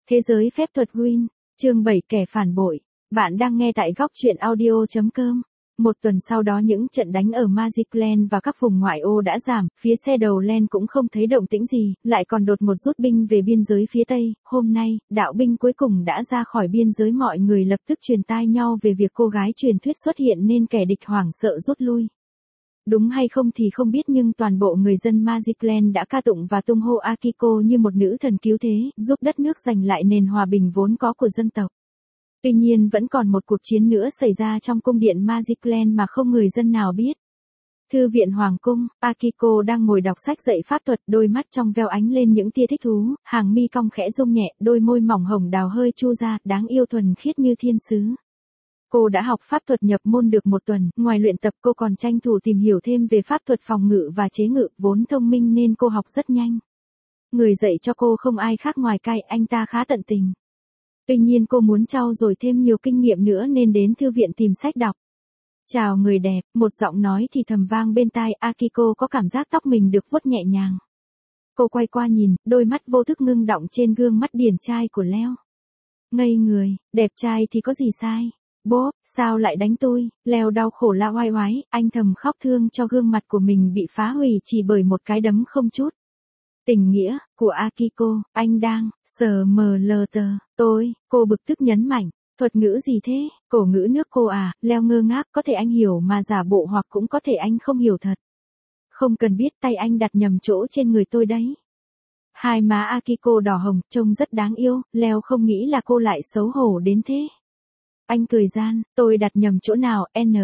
Thế giới phép thuật Gwyn, chương 7 kẻ phản bội. Bạn đang nghe tại góc truyện audio.com. Một tuần sau đó những trận đánh ở Magicland và các vùng ngoại ô đã giảm, phía Shadowland cũng không thấy động tĩnh gì, lại còn đột ngột rút binh về biên giới phía Tây. Hôm nay, đạo binh cuối cùng đã ra khỏi biên giới, mọi người lập tức truyền tai nhau về việc cô gái truyền thuyết xuất hiện nên kẻ địch hoảng sợ rút lui. Đúng hay không thì không biết nhưng toàn bộ người dân Magicland đã ca tụng và tung hô Akiko như một nữ thần cứu thế, giúp đất nước giành lại nền hòa bình vốn có của dân tộc. Tuy nhiên vẫn còn một cuộc chiến nữa xảy ra trong cung điện Magicland mà không người dân nào biết. Thư viện Hoàng cung, Akiko đang ngồi đọc sách dạy pháp thuật, đôi mắt trong veo ánh lên những tia thích thú, hàng mi cong khẽ rung nhẹ, đôi môi mỏng hồng đào hơi chu ra, đáng yêu thuần khiết như thiên sứ. Cô đã học pháp thuật nhập môn được một tuần, ngoài luyện tập cô còn tranh thủ tìm hiểu thêm về pháp thuật phòng ngự và chế ngự, vốn thông minh nên cô học rất nhanh. Người dạy cho cô không ai khác ngoài Kai, anh ta khá tận tình. Tuy nhiên cô muốn trau dồi thêm nhiều kinh nghiệm nữa nên đến thư viện tìm sách đọc. Chào người đẹp, một giọng nói thì thầm vang bên tai, Akiko có cảm giác tóc mình được vuốt nhẹ nhàng. Cô quay qua nhìn, đôi mắt vô thức ngưng đọng trên gương mắt điển trai của Leo. Ngây người, đẹp trai thì có gì sai? Bố, sao lại đánh tôi? Leo đau khổ la oai oái, anh thầm khóc thương cho gương mặt của mình bị phá hủy chỉ bởi một cái đấm không chút tình nghĩa của Akiko. Anh đang SMLT tôi, cô bực tức nhấn mạnh. Thuật ngữ gì thế? Cổ ngữ nước cô à? Leo ngơ ngác, có thể anh hiểu mà giả bộ hoặc cũng có thể anh không hiểu thật. Không cần biết, tay anh đặt nhầm chỗ trên người tôi đấy. Hai má Akiko đỏ hồng, trông rất đáng yêu, Leo không nghĩ là cô lại xấu hổ đến thế. Anh cười gian, tôi đặt nhầm chỗ nào,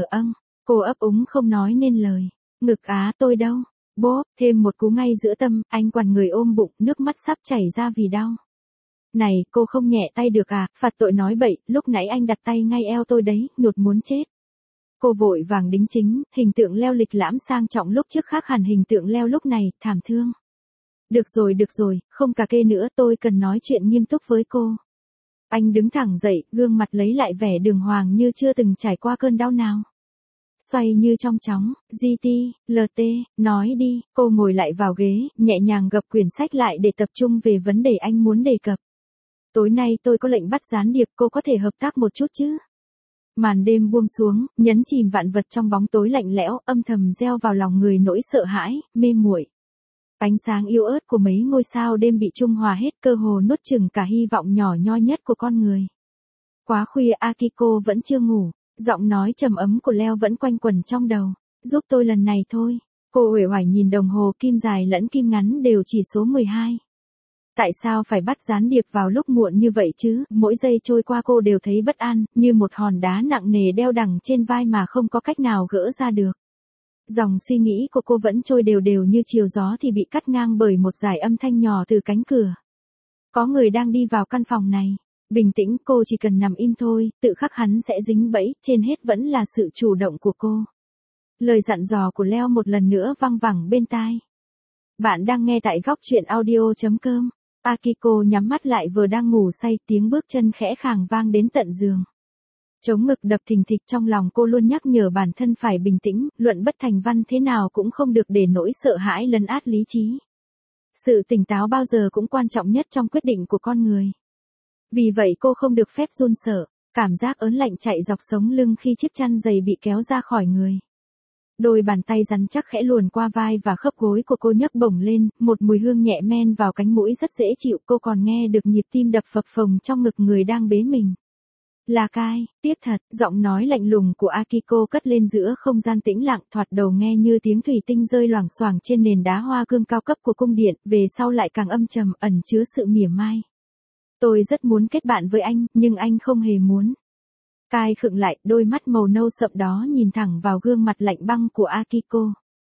cô ấp úng không nói nên lời. Ngực á, tôi đâu? Bố, thêm một cú ngay giữa tâm, anh quằn người ôm bụng, nước mắt sắp chảy ra vì đau. Này, cô không nhẹ tay được à, phạt tội nói bậy, lúc nãy anh đặt tay ngay eo tôi đấy, nhột muốn chết. Cô vội vàng đính chính, hình tượng Leo lịch lãm sang trọng lúc trước khác hẳn hình tượng Leo lúc này, thảm thương. Được rồi, không cà kê nữa, tôi cần nói chuyện nghiêm túc với cô. Anh đứng thẳng dậy, gương mặt lấy lại vẻ đường hoàng như chưa từng trải qua cơn đau nào. Xoay như trong chóng, LT, nói đi, cô ngồi lại vào ghế, nhẹ nhàng gập quyển sách lại để tập trung về vấn đề anh muốn đề cập. Tối nay tôi có lệnh bắt gián điệp, cô có thể hợp tác một chút chứ? Màn đêm buông xuống, nhấn chìm vạn vật trong bóng tối lạnh lẽo, âm thầm gieo vào lòng người nỗi sợ hãi, mê muội. Ánh sáng yếu ớt của mấy ngôi sao đêm bị trung hòa hết, cơ hồ nuốt chửng cả hy vọng nhỏ nhoi nhất của con người. Quá khuya, Akiko vẫn chưa ngủ, giọng nói trầm ấm của Leo vẫn quanh quẩn trong đầu. Giúp tôi lần này thôi. Cô uể oải nhìn đồng hồ, kim dài lẫn kim ngắn đều chỉ số 12. Tại sao phải bắt gián điệp vào lúc muộn như vậy chứ? Mỗi giây trôi qua cô đều thấy bất an, như một hòn đá nặng nề đeo đằng trên vai mà không có cách nào gỡ ra được. Dòng suy nghĩ của cô vẫn trôi đều đều như chiều gió thì bị cắt ngang bởi một dải âm thanh nhỏ từ cánh cửa. Có người đang đi vào căn phòng này. Bình tĩnh, cô chỉ cần nằm im thôi, tự khắc hắn sẽ dính bẫy, trên hết vẫn là sự chủ động của cô. Lời dặn dò của Leo một lần nữa vang vẳng bên tai. Bạn đang nghe tại góc truyện audio.com. Akiko nhắm mắt lại vừa đang ngủ say, tiếng bước chân khẽ khàng vang đến tận giường. Chống ngực đập thình thịch, trong lòng cô luôn nhắc nhở bản thân phải bình tĩnh, luận bất thành văn thế nào cũng không được để nỗi sợ hãi lấn át lý trí. Sự tỉnh táo bao giờ cũng quan trọng nhất trong quyết định của con người. Vì vậy cô không được phép run sợ, cảm giác ớn lạnh chạy dọc sống lưng khi chiếc chăn dày bị kéo ra khỏi người. Đôi bàn tay rắn chắc khẽ luồn qua vai và khớp gối của cô nhấc bổng lên, một mùi hương nhẹ men vào cánh mũi rất dễ chịu, cô còn nghe được nhịp tim đập phập phồng trong ngực người đang bế mình. Là Kai, tiếc thật, giọng nói lạnh lùng của Akiko cất lên giữa không gian tĩnh lặng, thoạt đầu nghe như tiếng thủy tinh rơi loảng xoảng trên nền đá hoa cương cao cấp của cung điện, về sau lại càng âm trầm, ẩn chứa sự mỉa mai. Tôi rất muốn kết bạn với anh, nhưng anh không hề muốn. Kai khựng lại, đôi mắt màu nâu sậm đó nhìn thẳng vào gương mặt lạnh băng của Akiko.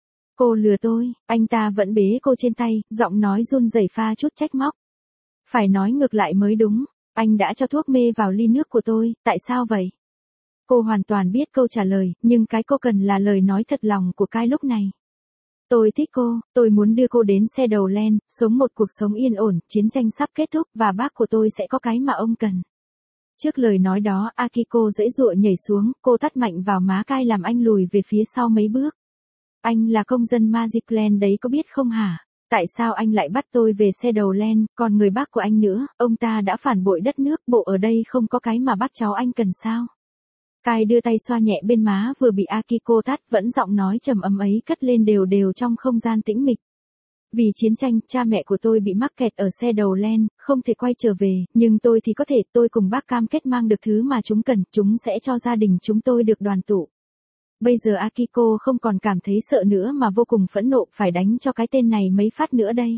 Cô lừa tôi, anh ta vẫn bế cô trên tay, giọng nói run rẩy pha chút trách móc. Phải nói ngược lại mới đúng, anh đã cho thuốc mê vào ly nước của tôi, tại sao vậy? Cô hoàn toàn biết câu trả lời, nhưng cái cô cần là lời nói thật lòng của Kai lúc này. Tôi thích cô, tôi muốn đưa cô đến Shadowland, sống một cuộc sống yên ổn, chiến tranh sắp kết thúc và bác của tôi sẽ có cái mà ông cần. Trước lời nói đó, Akiko giãy giụa nhảy xuống, cô tát mạnh vào má Kai làm anh lùi về phía sau mấy bước. Anh là công dân Magicland đấy có biết không hả? Tại sao anh lại bắt tôi về Shadowland, còn người bác của anh nữa, ông ta đã phản bội đất nước, bộ ở đây không có cái mà bắt cháu anh cần sao? Kai đưa tay xoa nhẹ bên má vừa bị Akiko tát, vẫn giọng nói trầm ấm ấy cất lên đều đều trong không gian tĩnh mịch. Vì chiến tranh, cha mẹ của tôi bị mắc kẹt ở Shadowland, không thể quay trở về, nhưng tôi thì có thể, tôi cùng bác cam kết mang được thứ mà chúng cần, chúng sẽ cho gia đình chúng tôi được đoàn tụ. Bây giờ Akiko không còn cảm thấy sợ nữa mà vô cùng phẫn nộ, phải đánh cho cái tên này mấy phát nữa đây.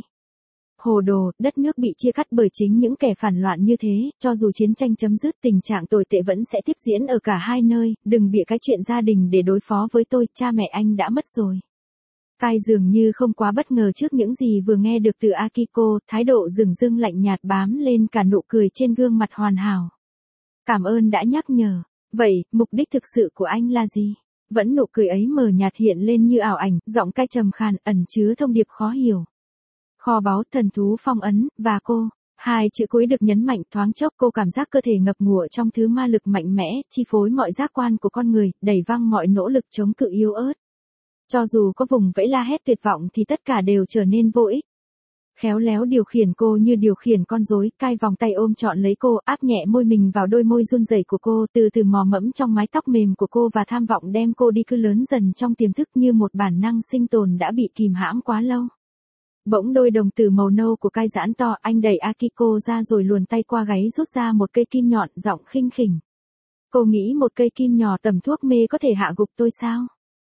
Hồ đồ, đất nước bị chia cắt bởi chính những kẻ phản loạn như thế, cho dù chiến tranh chấm dứt tình trạng tồi tệ vẫn sẽ tiếp diễn ở cả hai nơi, đừng bịa cái chuyện gia đình để đối phó với tôi, cha mẹ anh đã mất rồi. Kai dường như không quá bất ngờ trước những gì vừa nghe được từ Akiko, thái độ dửng dưng lạnh nhạt bám lên cả nụ cười trên gương mặt hoàn hảo. Cảm ơn đã nhắc nhở, vậy, mục đích thực sự của anh là gì? Vẫn nụ cười ấy mờ nhạt hiện lên như ảo ảnh, giọng Kai trầm khàn, ẩn chứa thông điệp khó hiểu. Kho báu, thần thú phong ấn, và cô. Hai chữ cuối được nhấn mạnh, thoáng chốc cô cảm giác cơ thể ngập ngụa trong thứ ma lực mạnh mẽ, chi phối mọi giác quan của con người, đẩy văng mọi nỗ lực chống cự yếu ớt. Cho dù có vùng vẫy la hét tuyệt vọng thì tất cả đều trở nên vô ích. Khéo léo điều khiển cô như điều khiển con rối, Kai vòng tay ôm trọn lấy cô, áp nhẹ môi mình vào đôi môi run rẩy của cô, từ từ mò mẫm trong mái tóc mềm của cô và tham vọng đem cô đi, cứ lớn dần trong tiềm thức như một bản năng sinh tồn đã bị kìm hãm quá lâu. Bỗng đôi đồng tử màu nâu của Kai giãn to, anh đẩy Akiko ra rồi luồn tay qua gáy rút ra một cây kim nhọn, giọng khinh khỉnh. Cô nghĩ một cây kim nhỏ tầm thuốc mê có thể hạ gục tôi sao?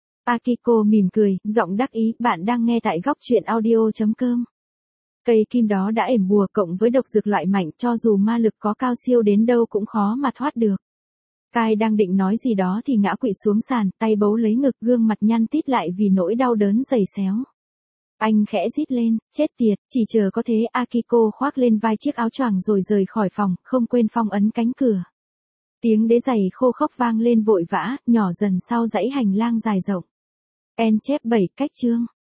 Akiko mỉm cười, giọng đắc ý, bạn đang nghe tại góc truyện audio.com. Cây kim đó đã ểm bùa cộng với độc dược loại mạnh, cho dù ma lực có cao siêu đến đâu cũng khó mà thoát được. Kai đang định nói gì đó thì ngã quỵ xuống sàn, tay bấu lấy ngực, gương mặt nhăn tít lại vì nỗi đau đớn dày xéo. Anh khẽ rít lên, chết tiệt, chỉ chờ có thế. Akiko khoác lên vai chiếc áo choàng rồi rời khỏi phòng, không quên phong ấn cánh cửa. Tiếng đế giày khô khốc vang lên vội vã, nhỏ dần sau dãy hành lang dài rộng. En chép 7 cách chương.